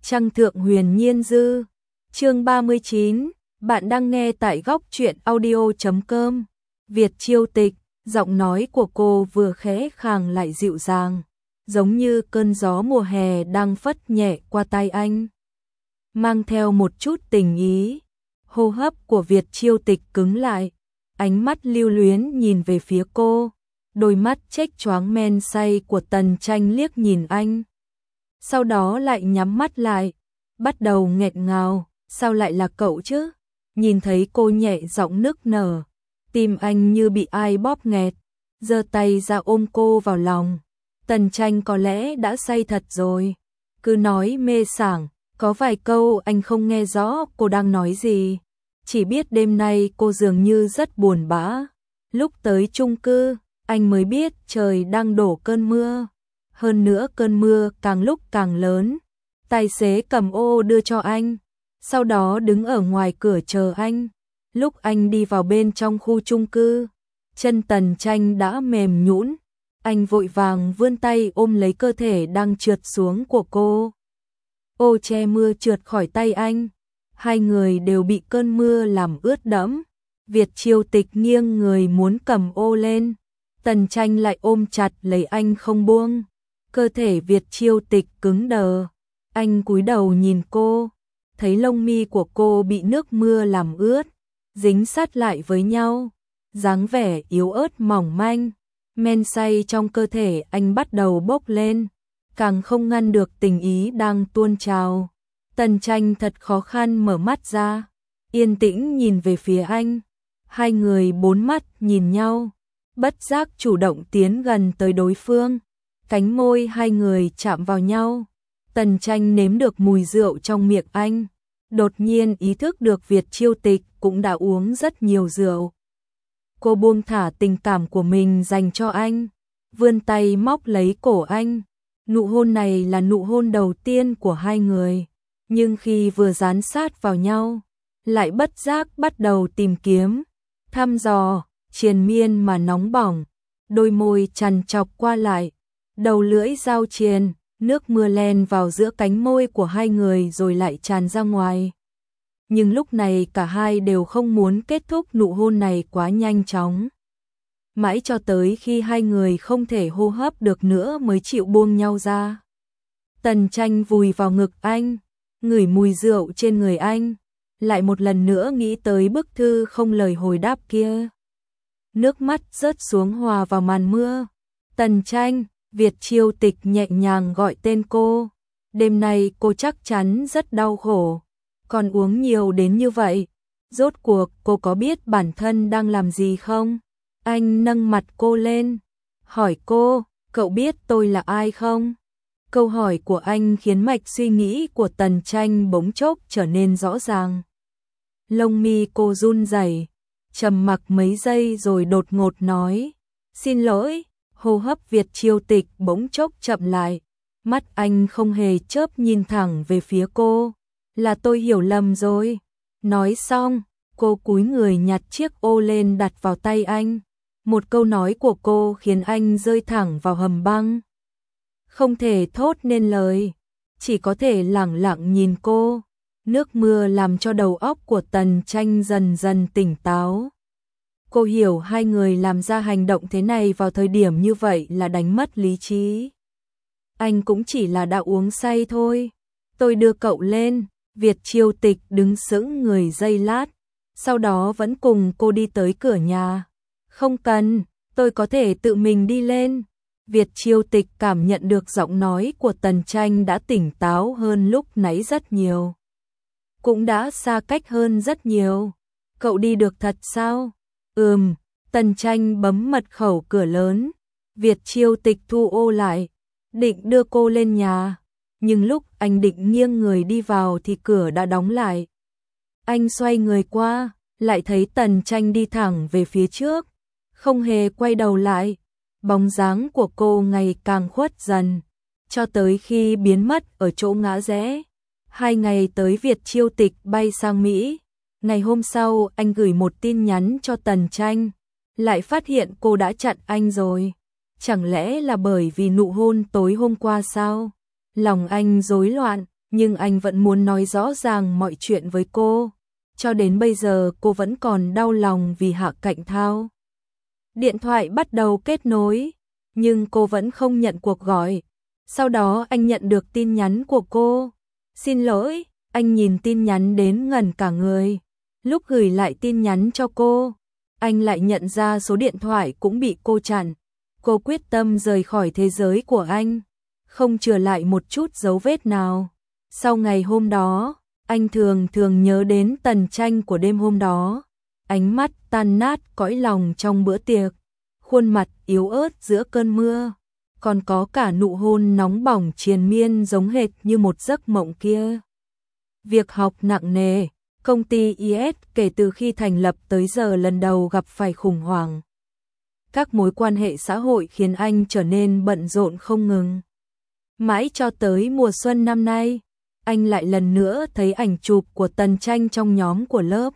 Trăng thượng huyền nhiên dư. Chương 39, bạn đang nghe tại góc truyện audio.com. Việt Chiêu Tịch, giọng nói của cô vừa khẽ khàng lại dịu dàng, giống như cơn gió mùa hè đang phất nhẹ qua tai anh, mang theo một chút tình ý. Hô hấp của Việt Chiêu Tịch cứng lại, ánh mắt lưu luyến nhìn về phía cô, đôi mắt chếch choáng men say của Tần Tranh liếc nhìn anh. Sau đó lại nhắm mắt lại, bắt đầu nghẹn ngào, sao lại là cậu chứ? Nhìn thấy cô nhẹ giọng nức nở, tim anh như bị ai bóp nghẹt, giơ tay ra ôm cô vào lòng. Tần Tranh có lẽ đã say thật rồi, cứ nói mê sảng, có vài câu anh không nghe rõ cô đang nói gì, chỉ biết đêm nay cô dường như rất buồn bã. Lúc tới chung cư, anh mới biết trời đang đổ cơn mưa, hơn nữa cơn mưa càng lúc càng lớn. Tài xế cầm ô đưa cho anh, sau đó đứng ở ngoài cửa chờ anh. Lúc anh đi vào bên trong khu chung cư, chân Tần Tranh đã mềm nhũn, anh vội vàng vươn tay ôm lấy cơ thể đang trượt xuống của cô. Ô che mưa trượt khỏi tay anh, hai người đều bị cơn mưa làm ướt đẫm. Việt Chiêu Tịch nghiêng người muốn cầm ô lên, Tần Tranh lại ôm chặt lấy anh không buông. Cơ thể Việt Chiêu Tịch cứng đờ, anh cúi đầu nhìn cô, thấy lông mi của cô bị nước mưa làm ướt, dính sát lại với nhau, dáng vẻ yếu ớt mỏng manh. Men say trong cơ thể anh bắt đầu bốc lên, càng không ngăn được tình ý đang tuôn trào. Tần Tranh thật khó khăn mở mắt ra, yên tĩnh nhìn về phía anh. Hai người bốn mắt nhìn nhau, bất giác chủ động tiến gần tới đối phương. Cánh môi hai người chạm vào nhau. Tần Tranh nếm được mùi rượu trong miệng anh, đột nhiên ý thức được Việt Chiêu Tịch cũng đã uống rất nhiều rượu. Cô buông thả tình cảm của mình dành cho anh, vươn tay móc lấy cổ anh. Nụ hôn này là nụ hôn đầu tiên của hai người, nhưng khi vừa dán sát vào nhau, lại bất giác bắt đầu tìm kiếm, thăm dò, triền miên mà nóng bỏng. Đôi môi chằn chọc qua lại, đầu lưỡi giao triền, nước mưa len vào giữa cánh môi của hai người rồi lại tràn ra ngoài. Nhưng lúc này cả hai đều không muốn kết thúc nụ hôn này quá nhanh chóng. Mãi cho tới khi hai người không thể hô hấp được nữa mới chịu buông nhau ra. Tần Tranh vùi vào ngực anh, ngửi mùi rượu trên người anh, lại một lần nữa nghĩ tới bức thư không lời hồi đáp kia. Nước mắt rớt xuống hòa vào màn mưa. Tần Tranh, Việt Chiêu Tịch nhẹ nhàng gọi tên cô. Đêm nay cô chắc chắn rất đau khổ, còn uống nhiều đến như vậy. Rốt cuộc cô có biết bản thân đang làm gì không? Anh nâng mặt cô lên, hỏi cô, cậu biết tôi là ai không? Câu hỏi của anh khiến mạch suy nghĩ của Tần Tranh bỗng chốc trở nên rõ ràng. Lông mi cô run rẩy, trầm mặc mấy giây rồi đột ngột nói, xin lỗi. Hô hấp Việt Chiêu Tịch bỗng chốc chậm lại, mắt anh không hề chớp nhìn thẳng về phía cô. Là tôi hiểu lầm rồi. Nói xong, cô cúi người nhặt chiếc ô lên đặt vào tay anh. Một câu nói của cô khiến anh rơi thẳng vào hầm băng. Không thể thốt nên lời, chỉ có thể lẳng lặng nhìn cô. Nước mưa làm cho đầu óc của Tần Tranh dần dần tỉnh táo. Cô hiểu hai người làm ra hành động thế này vào thời điểm như vậy là đánh mất lý trí. Anh cũng chỉ là đã uống say thôi. Tôi đưa cậu lên. Việt Chiêu Tịch đứng sững người giây lát, sau đó vẫn cùng cô đi tới cửa nhà. Không cần, tôi có thể tự mình đi lên. Việt Chiêu Tịch cảm nhận được giọng nói của Tần Tranh đã tỉnh táo hơn lúc nãy rất nhiều, cũng đã xa cách hơn rất nhiều. Cậu đi được thật sao? Tần Tranh bấm mật khẩu cửa lớn. Việt Chiêu Tịch thu ô lại, định đưa cô lên nhà, nhưng lúc anh định nghiêng người đi vào thì cửa đã đóng lại. Anh xoay người qua, lại thấy Tần Tranh đi thẳng về phía trước, không hề quay đầu lại. Bóng dáng của cô ngày càng khuất dần, cho tới khi biến mất ở chỗ ngã rẽ. 2 ngày tới Việt Chiêu Tịch bay sang Mỹ. Ngày hôm sau anh gửi một tin nhắn cho Tần Tranh, lại phát hiện cô đã chặn anh rồi. Chẳng lẽ là bởi vì nụ hôn tối hôm qua sao? Lòng anh rối loạn, nhưng anh vẫn muốn nói rõ ràng mọi chuyện với cô. Cho đến bây giờ cô vẫn còn đau lòng vì Hạ Cạnh Thao. Điện thoại bắt đầu kết nối, nhưng cô vẫn không nhận cuộc gọi. Sau đó anh nhận được tin nhắn của cô. Xin lỗi, anh nhìn tin nhắn đến ngẩn cả người. Lúc gửi lại tin nhắn cho cô, anh lại nhận ra số điện thoại cũng bị cô chặn. Cô quyết tâm rời khỏi thế giới của anh, không chừa lại một chút dấu vết nào. Sau ngày hôm đó, anh thường nhớ đến Tần Tranh của đêm hôm đó. Ánh mắt tan nát cõi lòng trong bữa tiệc, khuôn mặt yếu ớt giữa cơn mưa, còn có cả nụ hôn nóng bỏng triền miên giống hệt như một giấc mộng kia. Việc học nặng nề, công ty IS kể từ khi thành lập tới giờ lần đầu gặp phải khủng hoảng. Các mối quan hệ xã hội khiến anh trở nên bận rộn không ngừng. Mãi cho tới mùa xuân năm nay, anh lại lần nữa thấy ảnh chụp của Tần Tranh trong nhóm của lớp.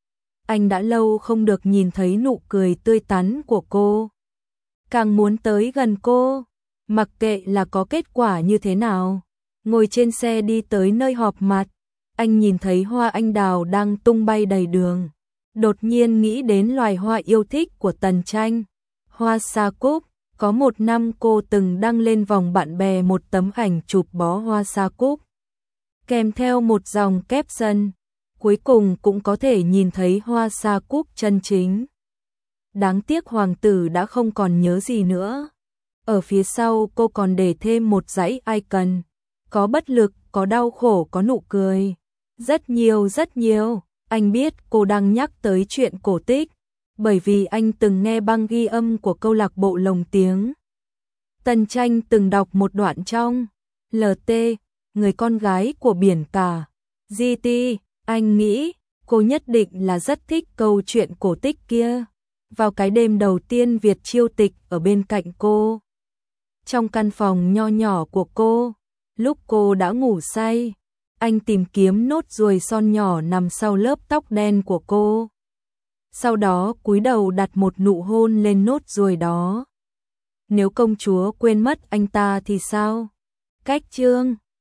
Anh đã lâu không được nhìn thấy nụ cười tươi tắn của cô. Càng muốn tới gần cô, mặc kệ là có kết quả như thế nào. Ngồi trên xe đi tới nơi họp mặt, anh nhìn thấy hoa anh đào đang tung bay đầy đường. Đột nhiên nghĩ đến loài hoa yêu thích của Tần Tranh, hoa sa cúc. Có một năm cô từng đăng lên vòng bạn bè một tấm ảnh chụp bó hoa sa cúc, kèm theo một dòng caption, cuối cùng cũng có thể nhìn thấy hoa sa cúc chân chính. Đáng tiếc hoàng tử đã không còn nhớ gì nữa. Ở phía sau cô còn để thêm một dãy icon, có bất lực, có đau khổ, có nụ cười. Rất nhiều. Anh biết cô đang nhắc tới chuyện cổ tích, bởi vì anh từng nghe băng ghi âm của câu lạc bộ lồng tiếng. Tần Tranh từng đọc một đoạn trong LT, người con gái của biển cả. GT, anh nghĩ cô nhất định là rất thích câu chuyện cổ tích kia. Vào cái đêm đầu tiên Việt chiêu tịch ở bên cạnh cô, trong căn phòng nho nhỏ của cô, lúc cô đã ngủ say, anh tìm kiếm nốt ruồi son nhỏ nằm sau lớp tóc đen của cô. Sau đó cúi đầu đặt một nụ hôn lên nốt ruồi đó. Nếu công chúa quên mất anh ta thì sao? Cách chương